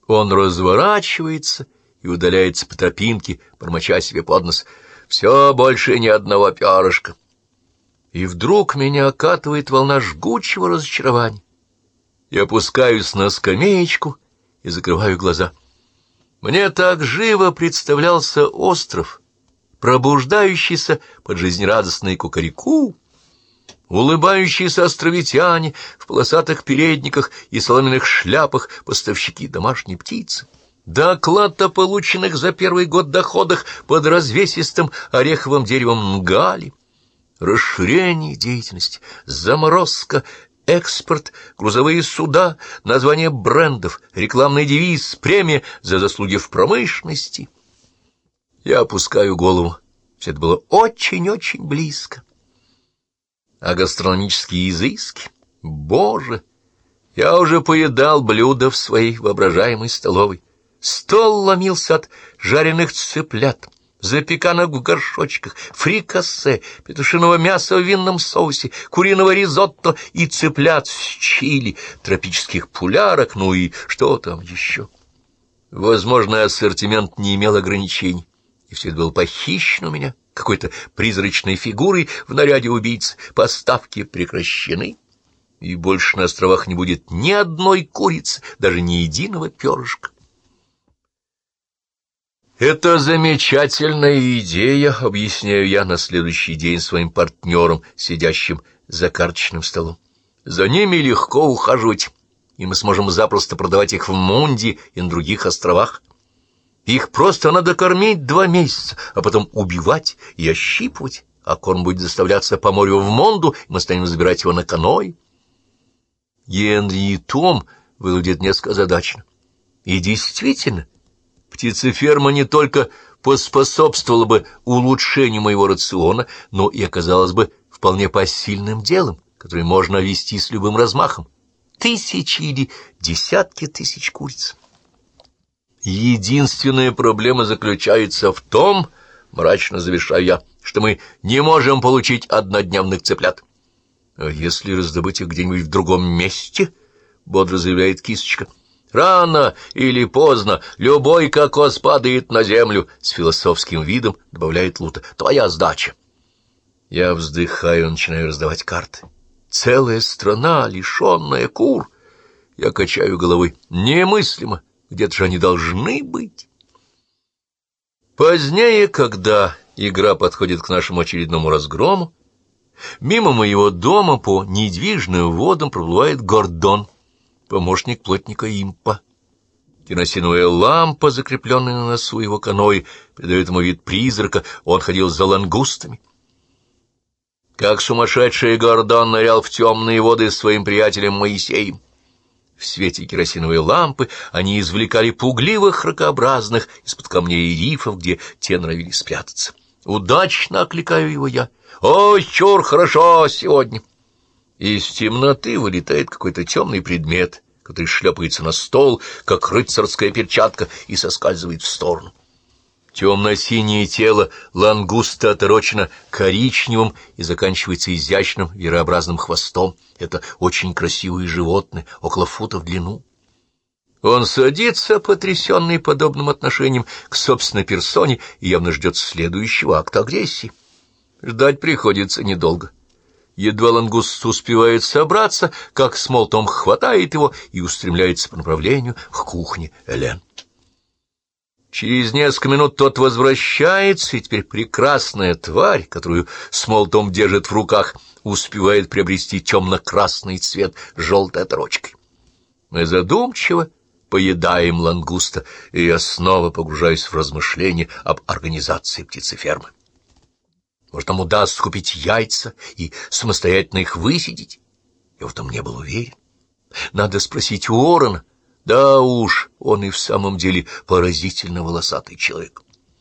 Он разворачивается и удаляется по тропинке, бормоча себе под нос: «Все, больше ни одного перышка». И вдруг меня окатывает волна жгучего разочарования. Я опускаюсь на скамеечку и закрываю глаза. Мне так живо представлялся остров, пробуждающийся под жизнерадостной кукареку, улыбающиеся островитяне в полосатых передниках и соломенных шляпах, поставщики домашней птицы, доклад о полученных за первый год доходах под развесистым ореховым деревом Нгалли, расширение деятельности, заморозка, экспорт, грузовые суда, название брендов, рекламный девиз, премия за заслуги в промышленности. Я опускаю голову. Все это было очень-очень близко. А гастрономические изыски? Боже! Я уже поедал блюда в своей воображаемой столовой. Стол ломился от жареных цыплят, запеканок в горшочках, фрикасе, петушиного мяса в винном соусе, куриного ризотто и цыплят с чили, тропических пулярок, ну и что там еще. Возможно, ассортимент не имел ограничений, и все это было похищено у меня какой-то призрачной фигурой в наряде убийц. Поставки прекращены, и больше на островах не будет ни одной курицы, даже ни единого перышка. «Это замечательная идея», — объясняю я на следующий день своим партнерам, сидящим за карточным столом. «За ними легко ухаживать, и мы сможем запросто продавать их в Мунди и на других островах. Их просто надо кормить 2 месяца, а потом убивать и ощипывать, а корм будет доставляться по морю в Монду, и мы станем забирать его на каноэ». Генри и Том выглядят несколько озадаченно. И действительно, птицеферма не только поспособствовала бы улучшению моего рациона, но и оказалась бы вполне посильным делом, которое можно вести с любым размахом. Тысячи или десятки тысяч куриц. Единственная проблема заключается в том, мрачно завершаю я, что мы не можем получить однодневных цыплят. А если раздобыть их где-нибудь в другом месте, бодро заявляет Кисочка. Рано или поздно любой кокос падает на землю, с философским видом добавляет Лута. Твоя сдача. Я вздыхаю и начинаю раздавать карты. Целая страна, лишенная кур. Я качаю головой. Немыслимо. Где-то же они должны быть. Позднее, когда игра подходит к нашему очередному разгрому, мимо моего дома по недвижным водам проплывает Гордон, помощник плотника Импа. Керосиновая лампа, закрепленная на носу его каноэ, придает ему вид призрака, он ходил за лангустами. Как сумасшедший Гордон нырял в темные воды с своим приятелем Моисеем. В свете керосиновой лампы они извлекали пугливых ракообразных из-под камней и рифов, где те норовили спрятаться. Удачно окликаю его я. «О, чур, хорошо сегодня!» Из темноты вылетает какой-то темный предмет, который шлепается на стол, как рыцарская перчатка, и соскальзывает в сторону. Темно-синее тело лангуста оторочено коричневым и заканчивается изящным верообразным хвостом. Это очень красивое животное, около фута в длину. Он садится, потрясенный подобным отношением к собственной персоне, и явно ждет следующего акта агрессии. Ждать приходится недолго. Едва лангуст успевает собраться, как Смолтом хватает его и устремляется по направлению к кухне Элен. Через несколько минут тот возвращается, и теперь прекрасная тварь, которую Смолтом держит в руках, успевает приобрести темно-красный цвет с желтой оторочкой. Мы задумчиво поедаем лангуста, и я снова погружаюсь в размышления об организации птицефермы. Может, нам удастся купить яйца и самостоятельно их высидеть? Я в этом не был уверен. Надо спросить у Уоррена. Да уж, он и в самом деле поразительно волосатый человек.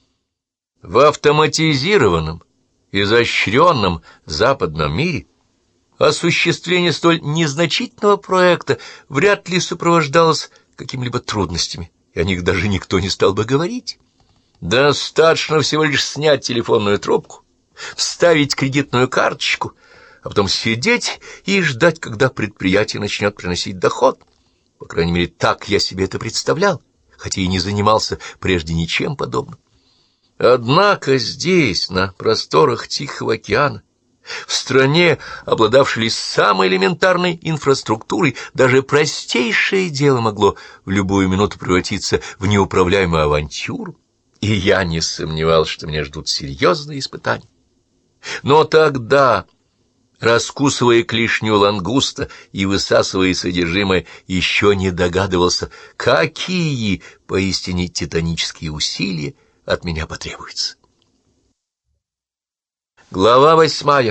В автоматизированном, изощренном западном мире осуществление столь незначительного проекта вряд ли сопровождалось какими-либо трудностями, и о них даже никто не стал бы говорить. Достаточно всего лишь снять телефонную трубку, вставить кредитную карточку, а потом сидеть и ждать, когда предприятие начнет приносить доход. По крайней мере, так я себе это представлял, хотя и не занимался прежде ничем подобным. Однако здесь, на просторах Тихого океана, в стране, обладавшей лишь самой элементарной инфраструктурой, даже простейшее дело могло в любую минуту превратиться в неуправляемую авантюру, и я не сомневался, что меня ждут серьезные испытания. Но тогда, раскусывая клешню лангуста и высасывая содержимое, еще не догадывался, какие поистине титанические усилия от меня потребуются. Глава 8.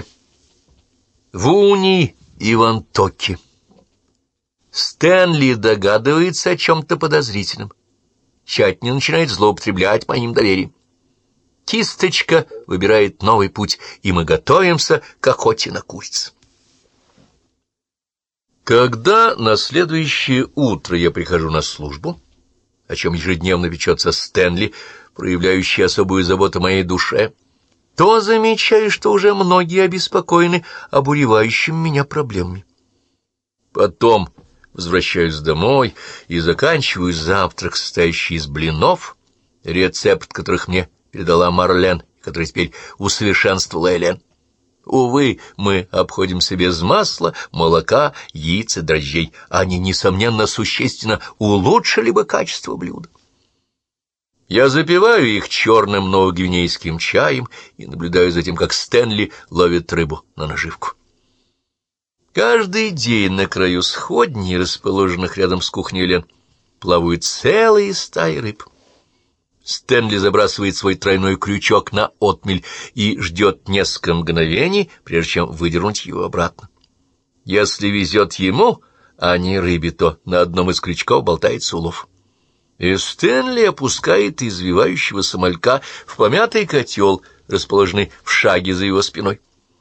Вуни и Вантоки. Стэнли догадывается о чем-то подозрительном. Тщательно начинает злоупотреблять моим доверием. Кисточка выбирает новый путь, и мы готовимся к охоте на куриц. Когда на следующее утро я прихожу на службу, о чем ежедневно печется Стэнли, проявляющий особую заботу о моей душе, то замечаю, что уже многие обеспокоены обуревающими меня проблемами. Потом возвращаюсь домой и заканчиваю завтрак, состоящий из блинов, рецепт которых мне передала Марлен, который теперь усовершенствовала Элен. Увы, мы обходимся без масла, молока, яиц и дрожжей. Они, несомненно, существенно улучшили бы качество блюда. Я запиваю их черным новогвинейским чаем и наблюдаю за тем, как Стэнли ловит рыбу на наживку. Каждый день на краю сходней, расположенных рядом с кухней Элен, плавают целые стаи рыб. Стэнли забрасывает свой тройной крючок на отмель и ждет несколько мгновений, прежде чем выдернуть его обратно. Если везет ему, а не рыбе, то на одном из крючков болтается улов. И Стэнли опускает извивающегося малька в помятый котел, расположенный в шаге за его спиной.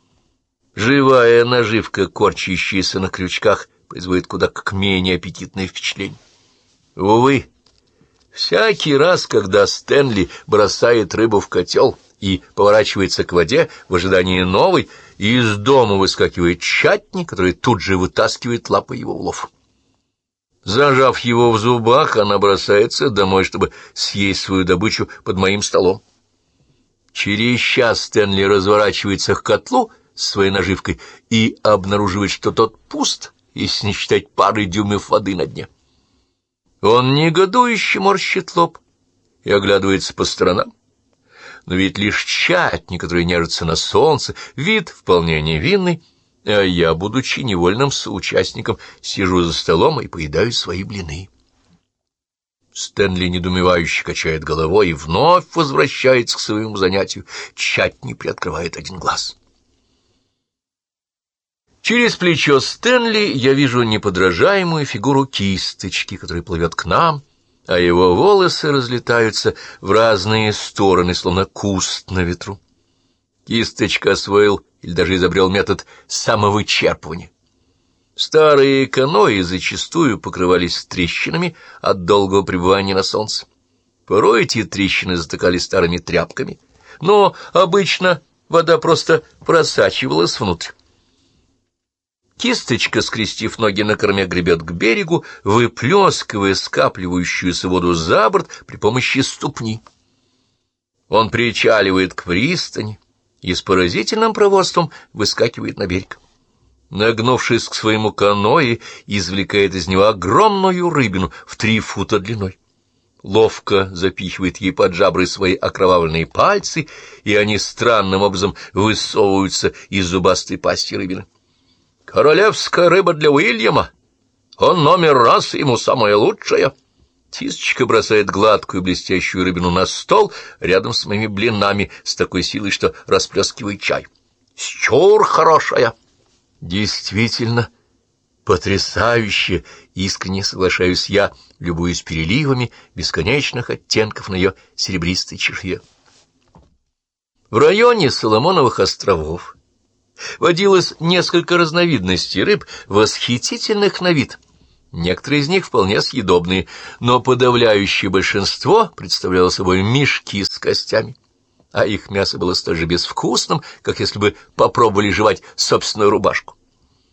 Живая наживка, корчащаяся на крючках, производит куда как менее аппетитное впечатление. Увы, всякий раз, когда Стэнли бросает рыбу в котел и поворачивается к воде в ожидании новой, из дома выскакивает чатни, который тут же вытаскивает лапой его улов. Зажав его в зубах, она бросается домой, чтобы съесть свою добычу под моим столом. Через час Стэнли разворачивается к котлу с своей наживкой и обнаруживает, что тот пуст, если не считать пары дюймов воды на дне. Он негодующе морщит лоб и оглядывается по сторонам. Но ведь лишь чатни, которые нежатся на солнце, вид вполне невинный, а я, будучи невольным соучастником, сижу за столом и поедаю свои блины. Стэнли недоумевающе качает головой и вновь возвращается к своему занятию. Чатни приоткрывает один глаз. Через плечо Стэнли я вижу неподражаемую фигуру кисточки, который плывет к нам, а его волосы разлетаются в разные стороны, словно куст на ветру. Кисточка освоил или даже изобрел метод самовычерпывания. Старые каноэ зачастую покрывались трещинами от долгого пребывания на солнце. Порой эти трещины затыкали старыми тряпками, но обычно вода просто просачивалась внутрь. Кисточка, скрестив ноги на корме, гребет к берегу, выплескивая скапливающуюся воду за борт при помощи ступни. Он причаливает к пристани и с поразительным проворством выскакивает на берег. Нагнувшись к своему каноэ, извлекает из него огромную рыбину в 3 фута длиной. Ловко запихивает ей под жабры свои окровавленные пальцы, и они странным образом высовываются из зубастой пасти рыбины. «Королевская рыба для Уильяма! Он номер раз, ему самая лучшая!» Кисточка бросает гладкую блестящую рыбину на стол рядом с моими блинами с такой силой, что расплескивает чай. «Чур хорошая!» «Действительно потрясающе!» — искренне соглашаюсь я, любуясь переливами бесконечных оттенков на ее серебристой чешуе. В районе Соломоновых островов водилось несколько разновидностей рыб, восхитительных на вид. Некоторые из них вполне съедобные, но подавляющее большинство представляло собой мешки с костями, а их мясо было столь же безвкусным, как если бы попробовали жевать собственную рубашку.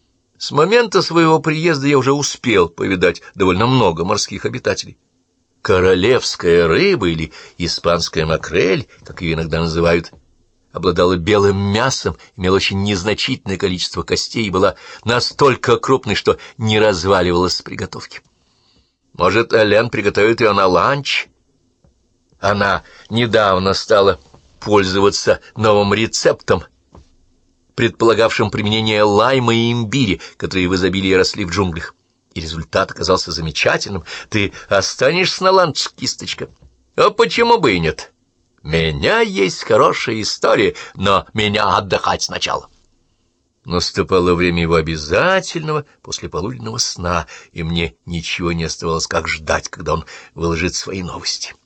С момента своего приезда я уже успел повидать довольно много морских обитателей. Королевская рыба или испанская макрель, как ее иногда называют, обладала белым мясом, имела очень незначительное количество костей и была настолько крупной, что не разваливалась с приготовки. Может, Элен приготовит ее на ланч? Она недавно стала пользоваться новым рецептом, предполагавшим применение лайма и имбиря, которые в изобилии росли в джунглях. И результат оказался замечательным. Ты останешься на ланч, кисточка? А почему бы и нет? У меня есть хорошая история, но меня отдыхать сначала. Наступало время его обязательного послеполуденного сна, и мне ничего не оставалось, как ждать, когда он выложит свои новости.